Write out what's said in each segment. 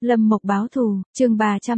Lâm Mộc báo thù, chương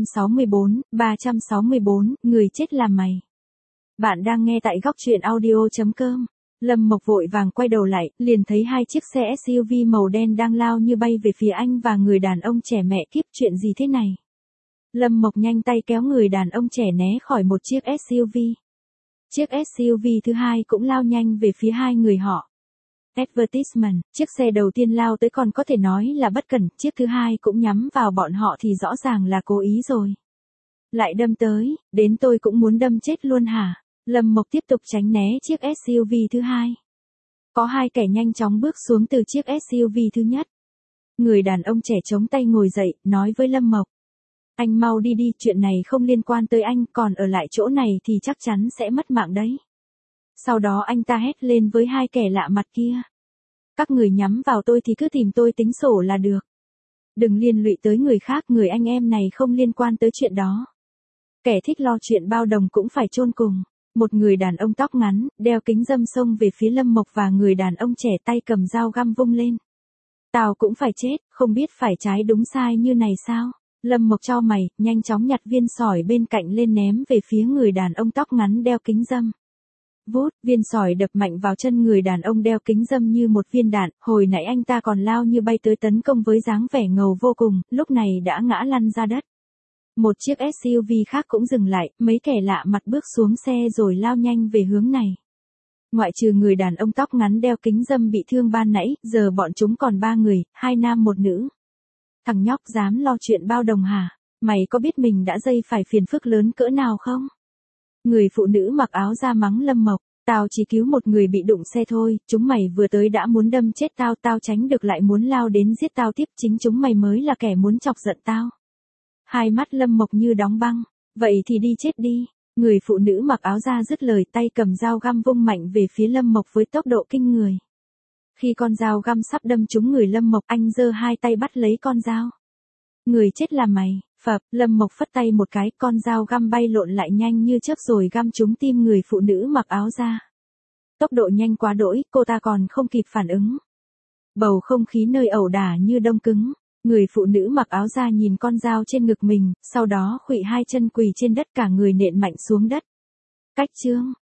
364, người chết làm mày. Bạn đang nghe tại góc truyện audio.com. Lâm Mộc vội vàng quay đầu lại, liền thấy hai chiếc xe SUV màu đen đang lao như bay về phía anh và người đàn ông trẻ. Mẹ kiếp, chuyện gì thế này? Lâm Mộc nhanh tay kéo người đàn ông trẻ né khỏi một chiếc SUV. Chiếc SUV thứ hai cũng lao nhanh về phía hai người họ. Advertisement, chiếc xe đầu tiên lao tới còn có thể nói là bất cẩn, chiếc thứ hai cũng nhắm vào bọn họ thì rõ ràng là cố ý rồi. Lại đâm tới, đến tôi cũng muốn đâm chết luôn hả? Lâm Mộc tiếp tục tránh né chiếc SUV thứ hai. Có hai kẻ nhanh chóng bước xuống từ chiếc SUV thứ nhất. Người đàn ông trẻ chống tay ngồi dậy, nói với Lâm Mộc. Anh mau đi đi, chuyện này không liên quan tới anh, còn ở lại chỗ này thì chắc chắn sẽ mất mạng đấy. Sau đó anh ta hét lên với hai kẻ lạ mặt kia. Các người nhắm vào tôi thì cứ tìm tôi tính sổ là được. Đừng liên lụy tới người khác, người anh em này không liên quan tới chuyện đó. Kẻ thích lo chuyện bao đồng cũng phải chôn cùng. Một người đàn ông tóc ngắn, đeo kính râm xông về phía Lâm Mộc và người đàn ông trẻ tay cầm dao găm vung lên. Tao cũng phải chết, không biết phải trái đúng sai như này sao? Lâm Mộc chau mày, nhanh chóng nhặt viên sỏi bên cạnh lên ném về phía người đàn ông tóc ngắn đeo kính râm. Vút, viên sỏi đập mạnh vào chân người đàn ông đeo kính râm như một viên đạn, hồi nãy anh ta còn lao như bay tới tấn công với dáng vẻ ngầu vô cùng, lúc này đã ngã lăn ra đất. Một chiếc SUV khác cũng dừng lại, mấy kẻ lạ mặt bước xuống xe rồi lao nhanh về hướng này. Ngoại trừ người đàn ông tóc ngắn đeo kính râm bị thương ban nãy, giờ bọn chúng còn 3 người, 2 nam 1 nữ. Thằng nhóc dám lo chuyện bao đồng hả? Mày có biết mình đã dây phải phiền phức lớn cỡ nào không? Người phụ nữ mặc áo da mắng Lâm Mộc, tao chỉ cứu một người bị đụng xe thôi, chúng mày vừa tới đã muốn đâm chết tao, tao tránh được lại muốn lao đến giết tao tiếp, chính chúng mày mới là kẻ muốn chọc giận tao. Hai mắt Lâm Mộc như đóng băng, vậy thì đi chết đi. Người phụ nữ mặc áo da dứt lời, tay cầm dao găm vung mạnh về phía Lâm Mộc với tốc độ kinh người. Khi con dao găm sắp đâm trúng người Lâm Mộc, anh giơ hai tay bắt lấy con dao. Người chết là mày. Phập, Lâm Mộc phất tay một cái, con dao găm bay lộn lại nhanh như chớp rồi găm trúng tim người phụ nữ mặc áo da. Tốc độ nhanh quá đỗi, cô ta còn không kịp phản ứng. Bầu không khí nơi ẩu đả như đông cứng. Người phụ nữ mặc áo da nhìn con dao trên ngực mình, sau đó khuỵu hai chân quỳ trên đất, cả người nện mạnh xuống đất. Cách chương.